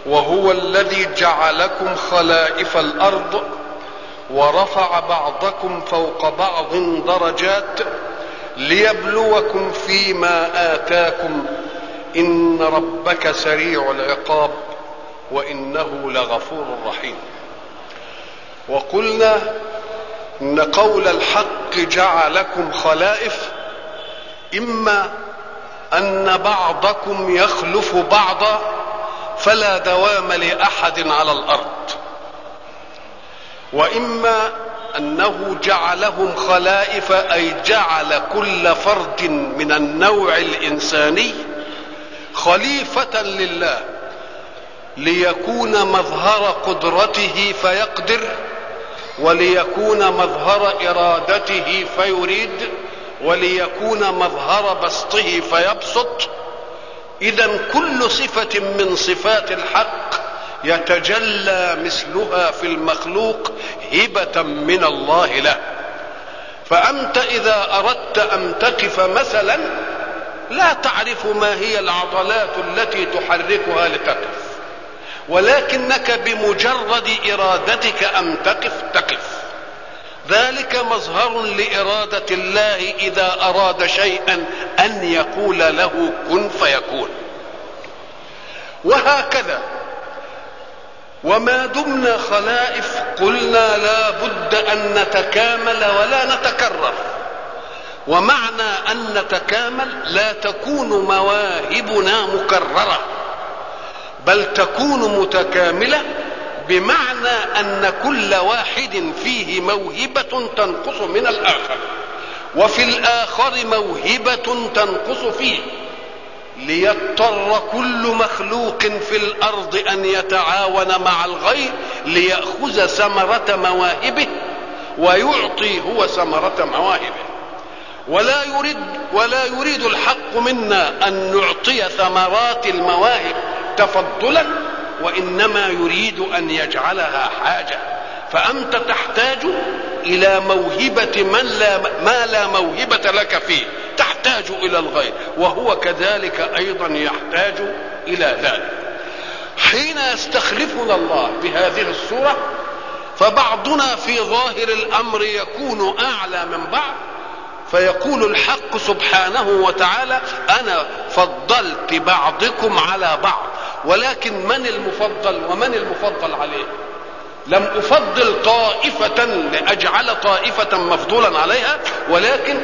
وهو الذي جعلكم خلائف الأرض ورفع بعضكم فوق بعض درجات ليبلوكم فيما آتاكم إن ربك سريع العقاب وإنه لغفور رحيم. وقلنا إن قول الحق جعلكم خلائف إما أن بعضكم يخلف بعضا فلا دوام لأحد على الأرض، وإما أنه جعلهم خلائف أي جعل كل فرد من النوع الإنساني خليفة لله ليكون مظهر قدرته فيقدر، وليكون مظهر إرادته فيريد، وليكون مظهر بسطه فيبسط. إذن كل صفة من صفات الحق يتجلى مثلها في المخلوق هبة من الله له. فأنت إذا أردت أن تقف مثلا لا تعرف ما هي العضلات التي تحركها لتقف، ولكنك بمجرد إرادتك أن تقف. ذلك مظهر لإرادة الله إذا أراد شيئا أن يقول له كن فيكون. وهكذا وما دمنا خلائف قلنا لا بد أن نتكامل ولا نتكرر. ومعنى أن نتكامل لا تكون مواهبنا مكررة بل تكون متكاملة، بمعنى أن كل واحد فيه موهبة تنقص من الآخر وفي الآخر موهبة تنقص فيه، ليضطر كل مخلوق في الأرض أن يتعاون مع الغير ليأخذ ثمرة مواهبه ويعطي هو ثمرة مواهبه. ولا يريد الحق منا أن نعطي ثمرات المواهب تفضلا، وإنما يريد أن يجعلها حاجة. فأنت تحتاج إلى موهبة ما لا موهبة لك فيه، تحتاج إلى الغير، وهو كذلك أيضا يحتاج إلى ذلك. حين يستخلفنا الله بهذه الصورة فبعضنا في ظاهر الأمر يكون أعلى من بعض، فيقول الحق سبحانه وتعالى أنا فضلت بعضكم على بعض، ولكن من المفضل ومن المفضل عليه؟ لم أفضل طائفة لأجعل طائفة مفضولا عليها، ولكن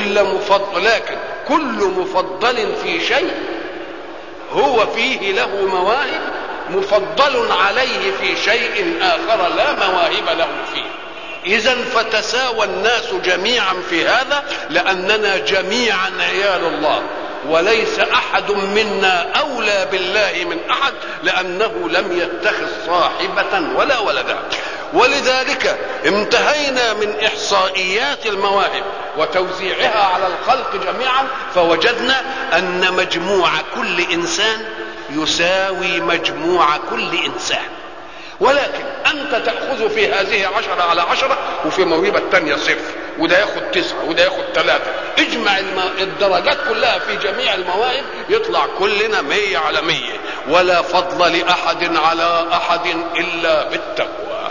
كل مفضل في شيء هو فيه له مواهب مفضل عليه في شيء آخر لا مواهب له فيه. إذن فتساوى الناس جميعا في هذا، لأننا جميعا عيال الله، وليس أحد منا أولى بالله من أحد، لأنه لم يتخذ صاحبة ولا ولدا. ولذلك انتهينا من إحصائيات المواهب وتوزيعها على الخلق جميعا، فوجدنا أن مجموع كل إنسان يساوي مجموع كل إنسان. ولكن أنت تأخذ في هذه 10 على 10 وفي موهبة تانية 0، وده ياخد 9 وده ياخد 3. اجمع الدرجات كلها في جميع المواهب يطلع كلنا 100 على 100، ولا فضل لأحد على أحد إلا بالتقوى.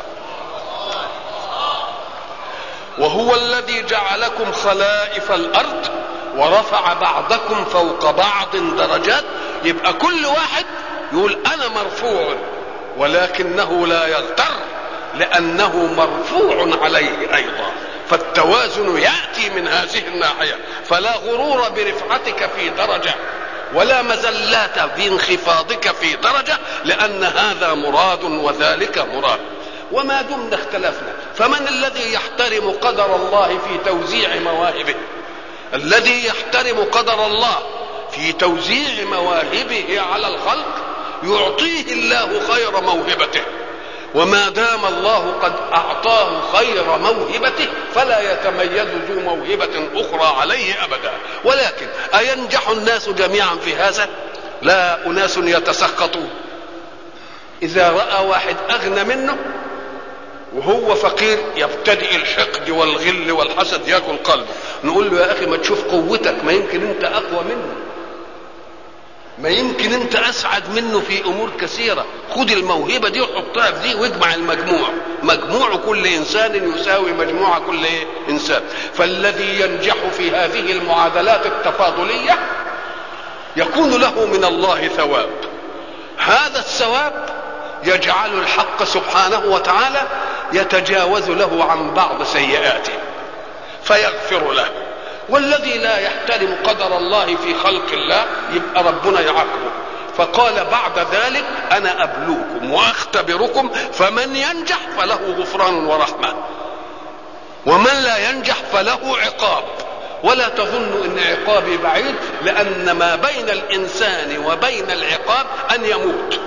وهو الذي جعلكم خلائف الأرض ورفع بعضكم فوق بعض درجات. يبقى كل واحد يقول أنا مرفوع، ولكنه لا يغتر لأنه مرفوع عليه أيضا. فالتوازن يأتي من هذه الناحية، فلا غرور برفعتك في درجة ولا مزلات بانخفاضك في درجة، لأن هذا مراد وذلك مراد. وما دمنا اختلفنا، فمن الذي يحترم قدر الله في توزيع مواهبه؟ الذي يحترم قدر الله في توزيع مواهبه على الخلق يعطيه الله خير موهبته، وما دام الله قد أعطاه خير موهبته فلا يتميز ذو موهبة أخرى عليه أبدا. ولكن أينجح الناس جميعا في هذا؟ لا، أناس يتسخطون. إذا رأى واحد أغنى منه وهو فقير يبتدئ الحقد والغل والحسد ياكل قلبه. نقول له يا أخي ما تشوف قوتك، ما يمكن أنت أقوى منه. ما يمكن انت اسعد منه في امور كثيره. خد الموهبه دي وحطها في دي واجمع المجموع. مجموع كل انسان يساوي مجموع كل انسان. فالذي ينجح في هذه المعادلات التفاضليه يكون له من الله ثواب. هذا الثواب يجعل الحق سبحانه وتعالى يتجاوز له عن بعض سيئاته فيغفر له. والذي لا يحترم قدر الله في خلق الله يبقى ربنا يعاقبه. فقال بعد ذلك انا ابلوكم واختبركم فمن ينجح فله غفران ورحمه ومن لا ينجح فله عقاب. ولا تظن ان عقابي بعيد، لان ما بين الانسان وبين العقاب ان يموت،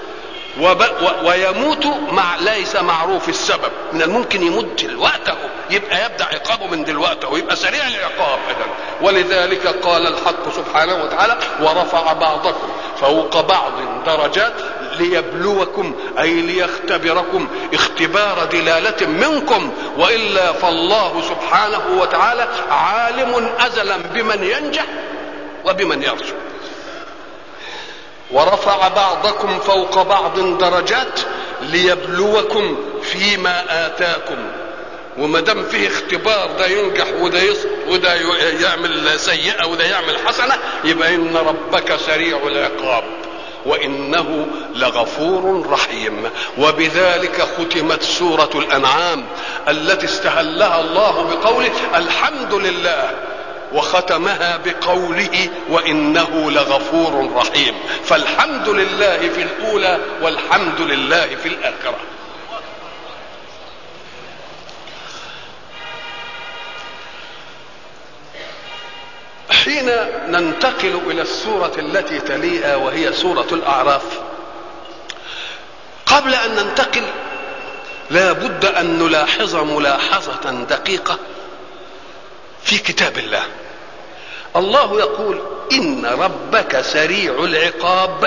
ويموت ليس معروف السبب. من الممكن يموت دلوقته يبقى يبدأ عقابه من دلوقته ويبقى سريع العقاب. ولذلك قال الحق سبحانه وتعالى ورفع بعضكم فوق بعض درجات ليبلوكم أي ليختبركم اختبار دلالة منكم، وإلا فالله سبحانه وتعالى عالم أزلا بمن ينجح وبمن يرجو. ورفع بعضكم فوق بعض درجات ليبلوكم فيما آتاكم. وما دام فيه اختبار، ده ينجح وده يسقط وده يعمل سيئة وده يعمل حسنة، يبقى إن ربك سريع العقاب وإنه لغفور رحيم. وبذلك ختمت سورة الأنعام التي استهلها الله بقوله الحمد لله، وختمها بقوله وإنه لغفور رحيم. فالحمد لله في الأولى والحمد لله في الآخرة. حين ننتقل إلى السورة التي تليها وهي سورة الأعراف، قبل أن ننتقل لا بد أن نلاحظ ملاحظة دقيقة في كتاب الله. الله يقول إن ربك سريع العقاب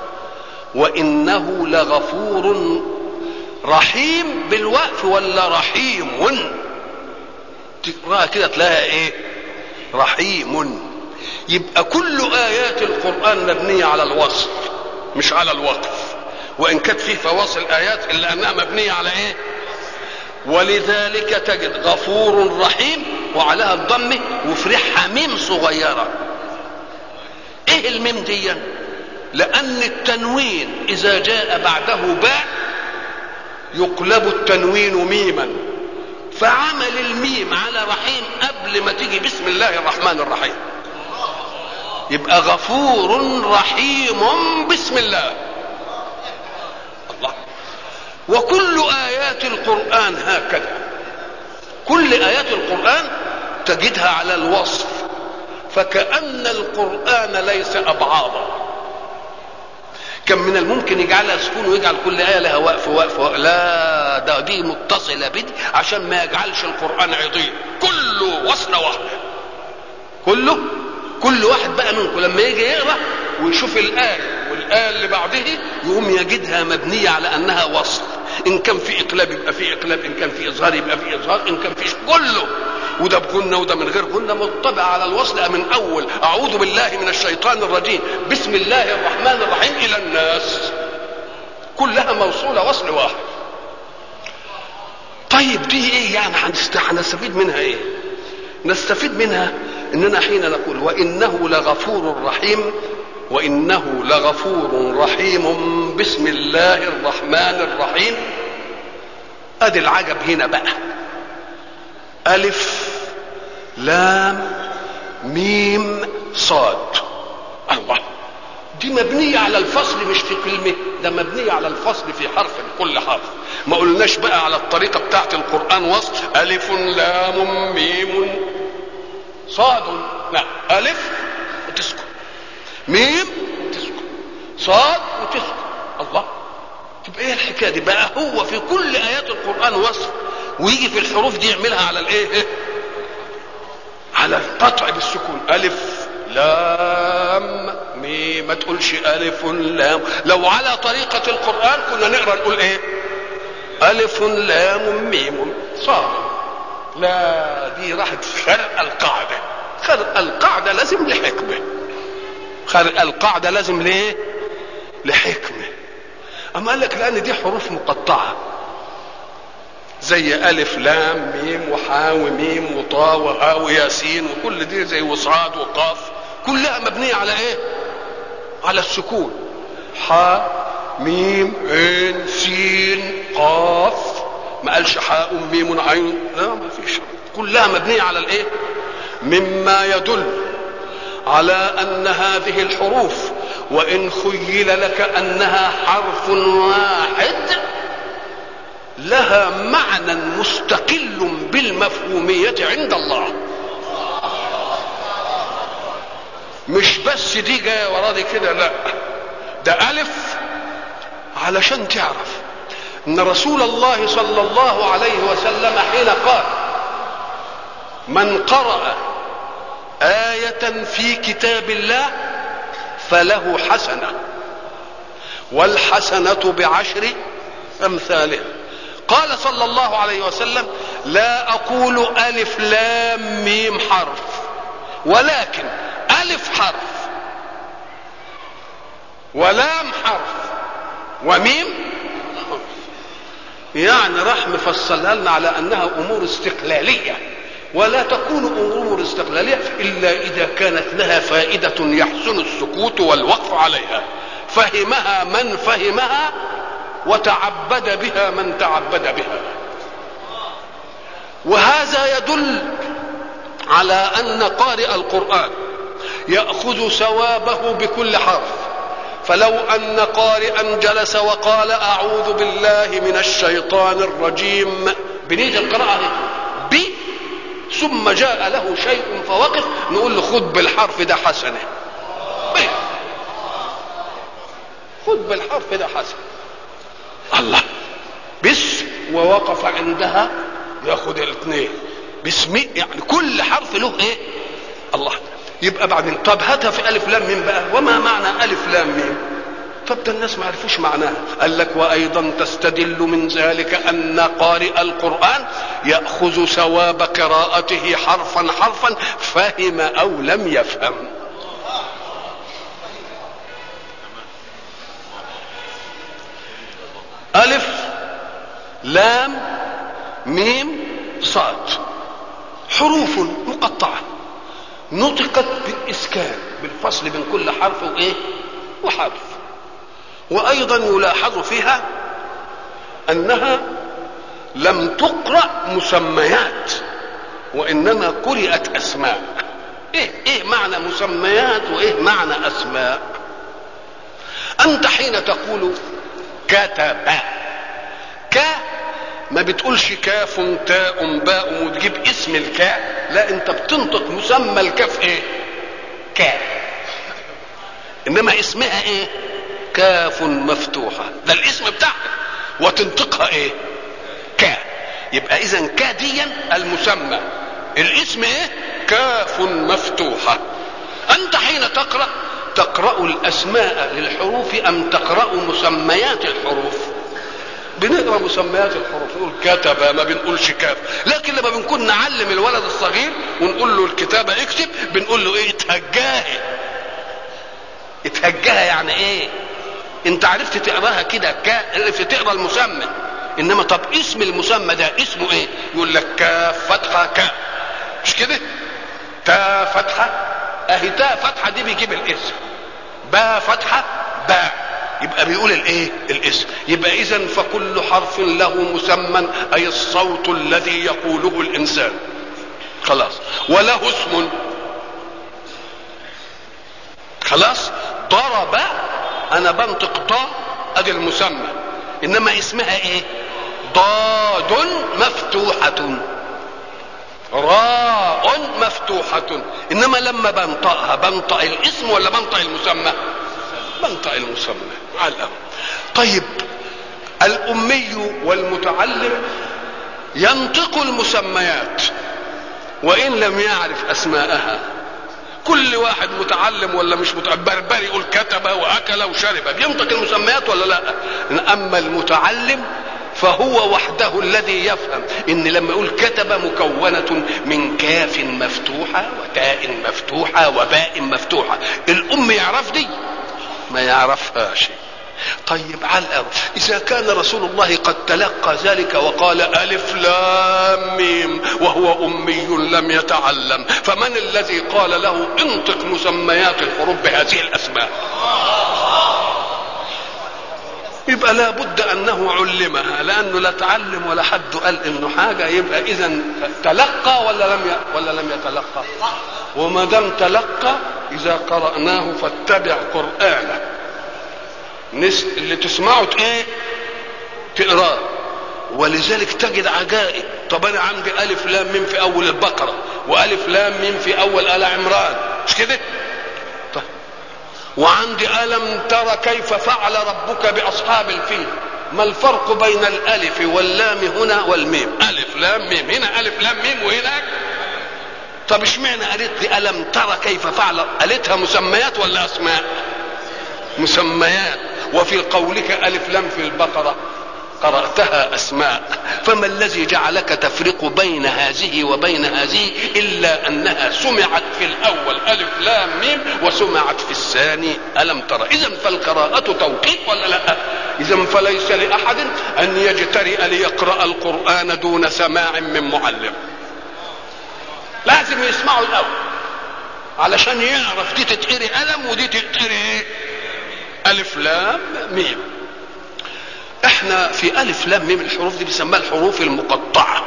وإنه لغفور رحيم بالوقف ولا رحيم؟ تقرأ كده تلاقيها ايه؟ رحيم. يبقى كل آيات القرآن مبنية على الوصف مش على الوقف، وإن كانت فيه فواصل آيات إلا أنها مبنية على ايه؟ ولذلك تجد غفور رحيم وعليها الضمه وفرحها ميم صغيره. ايه الميم دي؟ لان التنوين اذا جاء بعده باء يقلب التنوين ميما، فعمل الميم على رحيم قبل ما تيجي بسم الله الرحمن الرحيم، يبقى غفور رحيم بسم الله. الله. وكل آيات القرآن هكذا، كل آيات القرآن تجدها على الوصف، فكأن القرآن ليس أبعاضا. كم من الممكن يجعلها سكون ويجعل كل آية لها وقف. لا، ده دي متصلة بدي عشان ما يجعلش القرآن عضيم، كله وصلة واحدة. كل واحد بقى منكم لما يجي يقرأ ويشوف الآية والآية اللي بعده يقوم يجدها مبنية على أنها وصل. إن كان في إقلاب يبقى في إقلاب، إن كان في إظهار يبقى في إظهار، إن كان في كله، وده بغنة وده من غير غنة، مطبع على الوصل من أول أعوذ بالله من الشيطان الرجيم بسم الله الرحمن الرحيم إلى الناس، كلها موصولة وصل واحد. طيب دي إيه يعني؟ هنستفيد منها إيه؟ نستفيد منها إننا حين نقول وإنه لغفور رحيم، وإنه لغفور رحيم بسم الله الرحمن الرحيم، أدي العجب هنا بقى. ألف لام ميم صاد. الله، دي مبنية على الفصل مش في كلمة، ده مبنية على الفصل في حرف، كل حرف. ما قلناش بقى على الطريقة بتاعت القرآن وصل ألف لام ميم صاد، لا، ألف وتسكن، ميم وتسكن، صاد وتسكن. الله، تبقى ايه الحكايه دي بقى؟ هو في كل ايات القران وصف، ويجي في الحروف دي يعملها على الايه؟ على القطع بالسكون. الف لام ميم، ما تقولش الف لام. لو على طريقه القران كنا نقرا نقول ايه؟ الف لام ميم صاد. لا، دي راحت خرق القاعده. خرق القاعده لازم لحكمه. القاعدة لازم ليه؟ لحكمة. أما قال لك لأن دي حروف مقطعة زي ألف لام ميم وحاء وميم وطاء وهاء وياسين وكل دي زي وصاد وقاف، كلها مبنية على إيه؟ على السكون. حاء ميم عين سين قاف، ما قالش حاء ميم عين، لا ما فيش، كلها مبنية على الإيه؟ مما يدل على أن هذه الحروف وإن خيل لك أنها حرف واحد لها معنى مستقل بالمفهومية عند الله. مش بس دي جاية ورا دي كده، لا، ده ألف علشان تعرف أن رسول الله صلى الله عليه وسلم حين قال من قرأ آية في كتاب الله فله حسنة والحسنة بعشر أمثالها. قال صلى الله عليه وسلم لا أقول ألف لام ميم حرف، ولكن ألف حرف ولام حرف وميم حرف. يعني راح مفصلها لنا على أنها أمور استقلالية، ولا تكون أمور استقلالية إلا إذا كانت لها فائدة يحسن السكوت والوقف عليها، فهمها من فهمها وتعبد بها من تعبد بها. وهذا يدل على أن قارئ القرآن يأخذ ثوابه بكل حرف. فلو أن قارئا جلس وقال أعوذ بالله من الشيطان الرجيم بنية القراءة ثم جاء له شيء فوقف، نقول له خذ بالحرف ده حسنة، خذ بالحرف ده حسنة. الله بس ووقف عندها ياخذ الاثنين باسم، يعني كل حرف له ايه؟ الله. يبقى بعدين طب هاتها في ألف لام ميم بقى، وما معنى ألف لام ميم؟ طب ده الناس ما عرفوش معناها. قال لك وأيضا تستدل من ذلك أن قارئ القرآن يأخذ ثواب قراءته حرفا حرفا فهم أو لم يفهم. ألف لام ميم صاد حروف مقطعة نطقت بالإسكان بالفصل بين كل حرف وإيه وحرف. وأيضا يلاحظ فيها أنها لم تقرأ مسميات وإنما قرأت أسماء. إيه معنى مسميات وإيه معنى أسماء؟ أنت حين تقول كتب ما بتقولش كاف تاء باء وتجيب اسم الكاء، لا، انت بتنطق مسمى الكاف ايه؟ كاف. انما اسمها ايه؟ كاف مفتوحة، ده الاسم بتاعها، وتنطقها ايه؟ كاء. يبقى اذا كا ديا المسمى، الاسم ايه؟ كاف مفتوحة. انت حين تقرأ الاسماء للحروف ام تقرأ مسميات الحروف؟ بنقرا مسميات الحروف، نقول كتب ما بنقولش كاف. لكن لما بنكون نعلم الولد الصغير ونقول له الكتابه اكتب، بنقول له ايه؟ اتهجاها يعني ايه؟ انت عرفت تقراها كده، عرفت تقرا المسمى. انما طب اسم المسمى ده اسمه ايه؟ يقول لك كاف فتحه كاف، مش كده؟ تاء فتحه، اهي تاء فتحه دي بيجيب الاسم، باء فتحه باء، يبقى بيقول الايه؟ الاسم. يبقى اذا فكل حرف له مسمى، اي الصوت الذي يقوله الانسان، خلاص، وله اسم. خلاص. ضرب انا بنطق ضاء ادي المسمى، انما اسمها ايه؟ ضاد مفتوحة، راء مفتوحة. انما لما بنطقها بنطق الاسم ولا بنطق المسمى؟ بنطق المسمى على الأمر. طيب الأمي والمتعلم ينطق المسميات وإن لم يعرف أسماءها. كل واحد متعلم ولا مش بربري يقول كتب وأكل وشرب، بينطق المسميات ولا لا؟ أما المتعلم فهو وحده الذي يفهم ان لما يقول كتب مكونة من كاف مفتوحة وتاء مفتوحة وباء مفتوحة، الام يعرف دي؟ ما يعرفهاش. طيب على الأرض إذا كان رسول الله قد تلقى ذلك وقال ألف لام ميم وهو أمي لم يتعلم، فمن الذي قال له انطق مسميات الحروف بهذه الأسماء؟ يبقى لا بد أنه علمها، لأنه لا تعلم ولا حد قال إنه حاجة. يبقى إذن تلقى ولا لم يتلقى؟ وما دام تلقى إذا قرأناه فاتبع قرآنه، اللي تسمعه تقراه. ولذلك تجد عجائب. طب انا عندي الف لام ميم في اول البقره والف لام ميم في اول ال عمران، مش كده؟ طيب وعندي الم ترى كيف فعل ربك باصحاب الفيل، ما الفرق بين الالف واللام هنا والميم؟ الف لام ميم، هنا الف لام ميم وهناك. طب اشمعنى قالت لي الم ترى كيف فعل؟ قالتها مسميات ولا اسماء؟ مسميات. وفي قولك ألف لام في البقرة قرأتها أسماء. فما الذي جعلك تفرق بين هذه وبين هذه إلا أنها سمعت في الأول ألف لام ميم وسمعت في الثاني ألم ترى. إذن فالقراءة توقيت ولا لا؟ إذن فليس لأحد أن يجترئ ليقرأ القرآن دون سماع من معلم، لازم يسمعه الأول علشان يعرف دي تتقري ألم ودي تتقري ألف لام ميم. احنا في ألف لام ميم الحروف دي بيسموها الحروف المقطعة.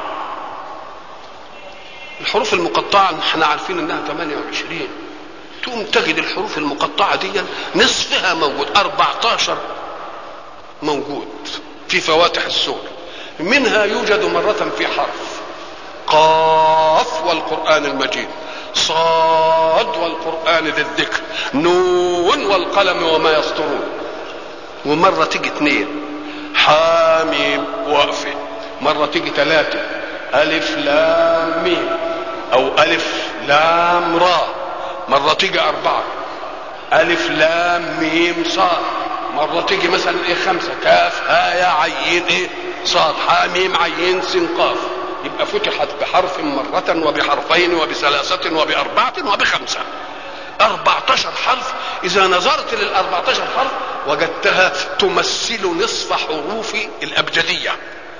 الحروف المقطعة احنا عارفين انها 28. تقوم تجد الحروف المقطعة دي نصفها موجود، 14 موجود في فواتح السور. منها يوجد مرة في حرف قاف والقرآن المجيد، صاد والقرآن ذي الذكر، نون والقلم وما يسطرون. ومرة تيجي 2 حاميم وقفة، مرة تيجي 3 ألف لام ميم أو ألف لام را، مرة تيجي 4 ألف لام ميم صاد، مرة تيجي مثلا 5 كاف ها يا عين صاد حاميم عين سين قاف. يبقى فتحت بحرف مرة وبحرفين وبثلاثة وبأربعة وب5، 14 حرف. إذا نظرت لل14 حرف وجدتها تمثل نصف حروف الأبجدية،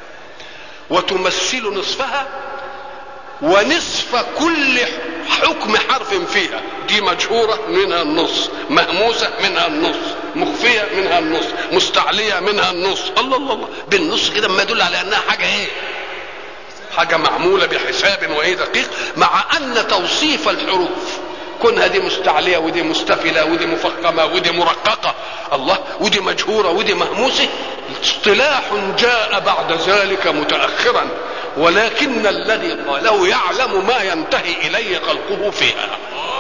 وتمثل نصفها ونصف كل حكم حرف فيها. دي مجهورة منها النص، مهموسة منها النص، مخفية منها النص، مستعلية منها النص. الله الله الله، بالنص كده ما يدل على أنها حاجة حاجة معمولة بحساب دقيق. مع أن توصيف الحروف كونها دي مستعلية ودي مستفلة ودي مفخمة ودي مرققة، الله، ودي مجهورة ودي مهموسة، اصطلاح جاء بعد ذلك متأخرا، ولكن الذي قاله يعلم ما ينتهي إليه خلقه فيها.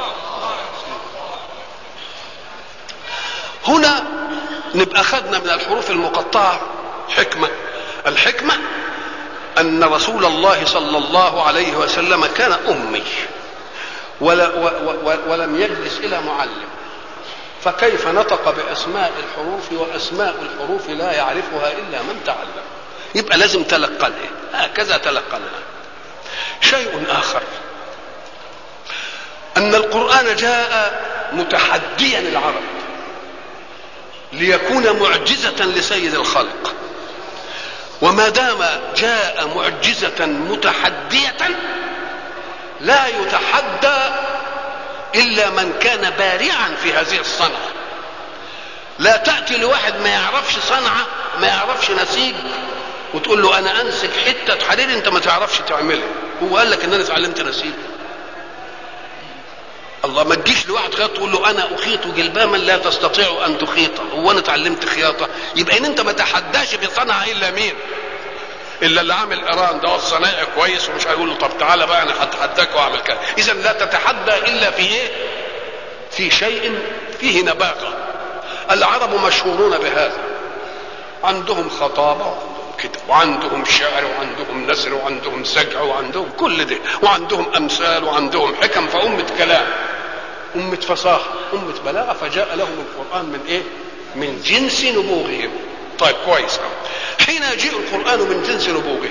هنا نبقى خدنا من الحروف المقطعة حكمة. الحكمة أن رسول الله صلى الله عليه وسلم كان أمي ولم يجلس إلى معلم، فكيف نطق بأسماء الحروف وأسماء الحروف لا يعرفها إلا من تعلم؟ يبقى لازم تلقنها، هكذا تلقنها. شيء آخر أن القرآن جاء متحديا العرب ليكون معجزة لسيد الخلق، وما دام جاء معجزة متحدية لا يتحدى إلا من كان بارعا في هذه الصنعة. لا تأتي لواحد ما يعرفش صنعة، ما يعرفش نسيج، وتقول له أنا أنسج حتة حرير أنت ما تعرفش تعملها. هو قال لك إن أنا اتعلمت نسيج؟ الله، ما تجيش لواحد خياط تقول له أنا أخيط جلباما لا تستطيع أن تخيطه، هو أنا اتعلمت خياطة؟ يبقى إن أنت ما تحداش بصنعة إلا مين؟ إلا اللي عامل إيران ده الصنايعي كويس ومش هيقول له طب تعالى بقى أنا هتحداك وأعمل كذا. إذا لا تتحدى إلا في إيه؟ في شيء فيه نباغة. العرب مشهورون بهذا، عندهم خطابة وعندهم كده وعندهم شعر وعندهم نثر وعندهم سجع وعندهم كل ده وعندهم أمثال وعندهم حكم. فأمة كلام، أمة فصاحة، أمة بلاغة، فجاء لهم القرآن من إيه؟ من جنس نبوغهم. طيب كويس. حين يجيء القرآن من جنس نبوغه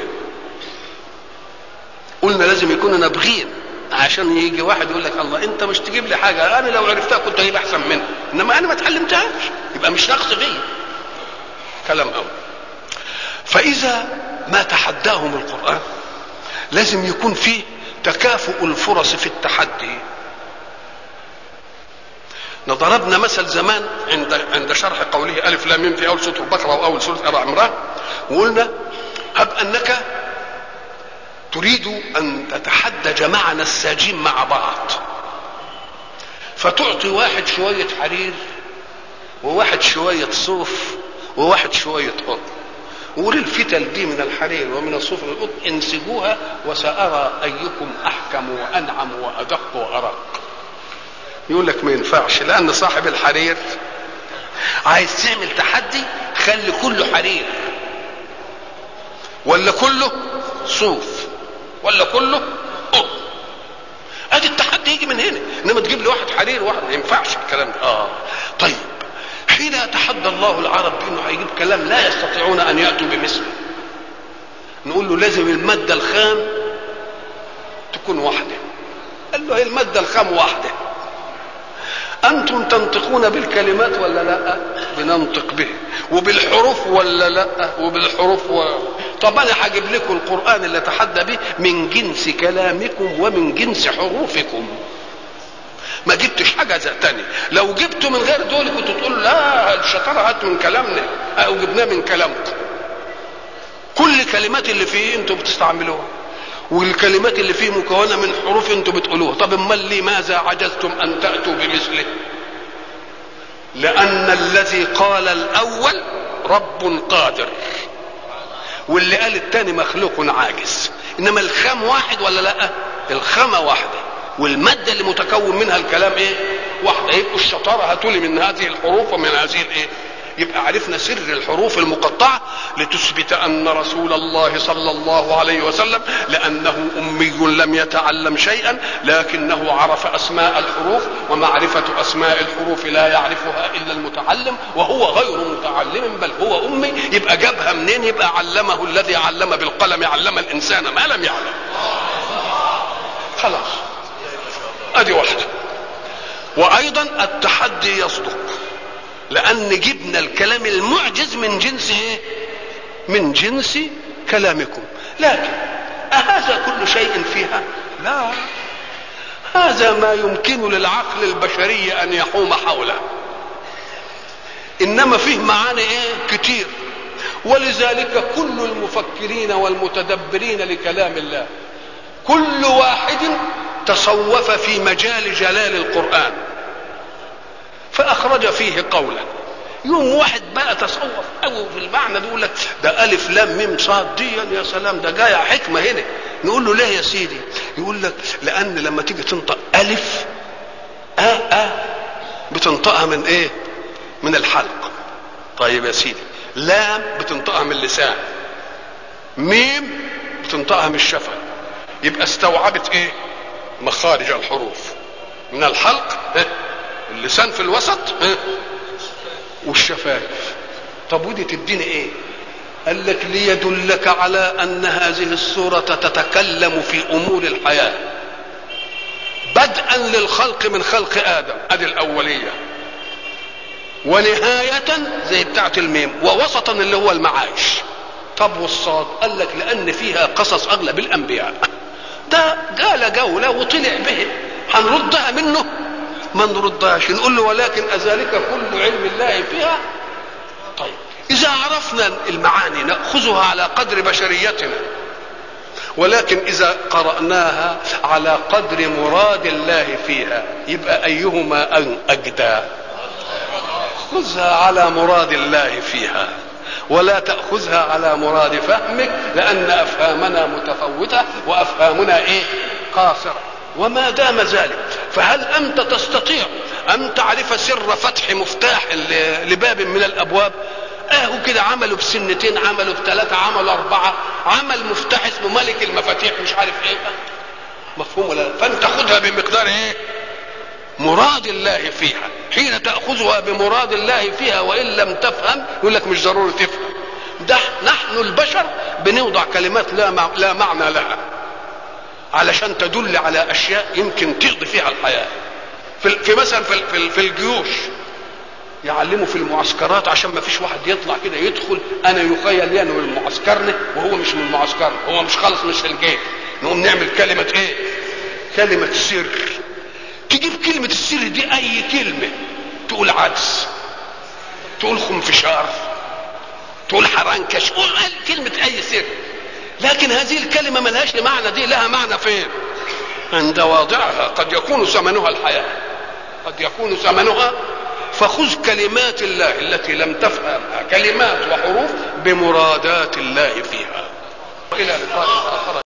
قلنا لازم يكون نبغين، عشان يجي واحد يقول لك الله انت مش تجيب لي حاجه انا لو عرفتها كنت هجيب احسن منها، انما انا ما اتعلمتهاش يبقى مش نقص فيا. كلام قوي. فاذا ما تحداهم القرآن لازم يكون فيه تكافؤ الفرص في التحدي. ضربنا مثل زمان عند شرح قوله ألف لام ميم في أول سورة البقرة وأول سورة آل عمران، وقلنا هب أنك تريد أن تتحدى جماعة نساجين مع بعض، فتعطي واحد شوية حرير وواحد شوية صوف وواحد شوية قطن، وقول الفتل دي من الحرير ومن الصوف والقطن انسجوها وسأرى أيكم أحكم وأنعم وأدق وأرق. يقول لك ما ينفعش، لأن صاحب الحرير عايز تعمل تحدي خلي كله حرير ولا كله صوف ولا كله قطن. ادي التحدي يجي من هنا، انما تجيب لي واحد حرير واحد ما ينفعش الكلام ده. طيب حين يتحدى الله العرب بانه هيجيب كلام لا يستطيعون ان ياتوا بمثله، نقول له لازم الماده الخام تكون واحده. قال له هي الماده الخام واحده، انتم تنطقون بالكلمات ولا لا؟ بننطق به. وبالحروف ولا لا؟ وبالحروف طب انا هجيب لكم القرآن اللي تحدى به من جنس كلامكم ومن جنس حروفكم، ما جبتش حاجه تانية. لو جبته من غير دول كنت تقول لا الشطاره هات من كلامنا او جبناه من كلامكم. كل الكلمات اللي فيه انتم بتستعملوها، والكلمات اللي فيه مكونه من حروف انتم بتقولوها. طب امال لماذا عجزتم ان تاتوا بمثله؟ لان الذي قال الاول رب قادر، واللي قال الثاني مخلوق عاجز. انما الخام واحد ولا لا؟ الخامه واحده، والماده اللي متكون منها الكلام ايه؟ واحده. يبقى الشطاره هاتولي من هذه الحروف ومن هذه الايه. يبقى عرفنا سر الحروف المقطعه لتثبت ان رسول الله صلى الله عليه وسلم لانه امي لم يتعلم شيئا لكنه عرف اسماء الحروف، ومعرفه اسماء الحروف لا يعرفها الا المتعلم، وهو غير متعلم بل هو امي. يبقى جابها منين؟ يبقى علمه الذي علم بالقلم علم الانسان ما لم يعلم. خلاص ادي واحده. وايضا التحدي يصدق لان جبنا الكلام المعجز من جنس ايه؟ من جنس كلامكم. لكن أهذا كل شيء فيها؟ لا، هذا ما يمكن للعقل البشري ان يحوم حوله، انما فيه معاني ايه؟ كتير. ولذلك كل المفكرين والمتدبرين لكلام الله كل واحد تصوف في مجال جلال القرآن فأخرج فيه قولا. يوم واحد بقى تصوف أو في المعنى ده يقول لك ده ألف لام ميم صاد دي يا سلام ده جاية حكمة هنا. نقول له ليه يا سيدي؟ يقول لك لأن لما تيجي تنطق ألف بتنطقها من إيه؟ من الحلق. طيب يا سيدي لام بتنطقها من اللسان، ميم بتنطقها من الشفة. يبقى استوعبت إيه؟ مخارج الحروف من الحلق، اللسان في الوسط، والشفايف. طب ودي تديني ايه؟ قال لك ليدلك على ان هذه السورة تتكلم في امور الحياة بدءا للخلق من خلق ادم، ادي الاولية، ونهاية زي بتاعة الميم، ووسطا اللي هو المعاش. طب والصاد؟ قال لك لان فيها قصص اغلب الانبياء. ده قال جولة وطلع به، هنردها منه؟ ما نردهاش. نقول له ولكن أذلك كل علم الله فيها. طيب إذا عرفنا المعاني نأخذها على قدر بشريتنا، ولكن إذا قرأناها على قدر مراد الله فيها يبقى أيهما أجدى؟ خذها على مراد الله فيها ولا تأخذها على مراد فهمك، لأن أفهامنا متفوتة وأفهامنا إيه؟ قاصرة. وما دام ذلك فهل أنت تستطيع أن تعرف سر فتح مفتاح لباب من الأبواب؟ كده عملوا بسنتين، عملوا بثلاثة، عملوا أربعة، عمل مفتاح اسمه ملك المفاتيح مش عارف إيه. مفهوم ولا؟ فأنت خدها بمقدار إيه؟ مراد الله فيها، حين تأخذها بمراد الله فيها وإن لم تفهم يقول لك مش ضروري تفهم. ده نحن البشر بنوضع كلمات لا معنى لها علشان تدل على أشياء يمكن تقضي فيها الحياة. في مثلا في الجيوش يعلموا في المعسكرات عشان ما فيش واحد يطلع كده يدخل انا يخيل لي انه من معسكرنا وهو مش من معسكرنا، هو مش خالص مش في الجيش. نقوم نعمل كلمة ايه؟ كلمة سر. تجيب كلمة السر دي اي كلمة، تقول عدس، تقول خنفشار، تقول حرنكش، قول كلمة اي سر. لكن هذه الكلمة ملهاش معنى، دي لها معنى فين؟ عند واضعها. قد يكون ثمنها الحياة، قد يكون ثمنها. فخذ كلمات الله التي لم تفهمها كلمات وحروف بمرادات الله فيها. إلى لقاء آخر.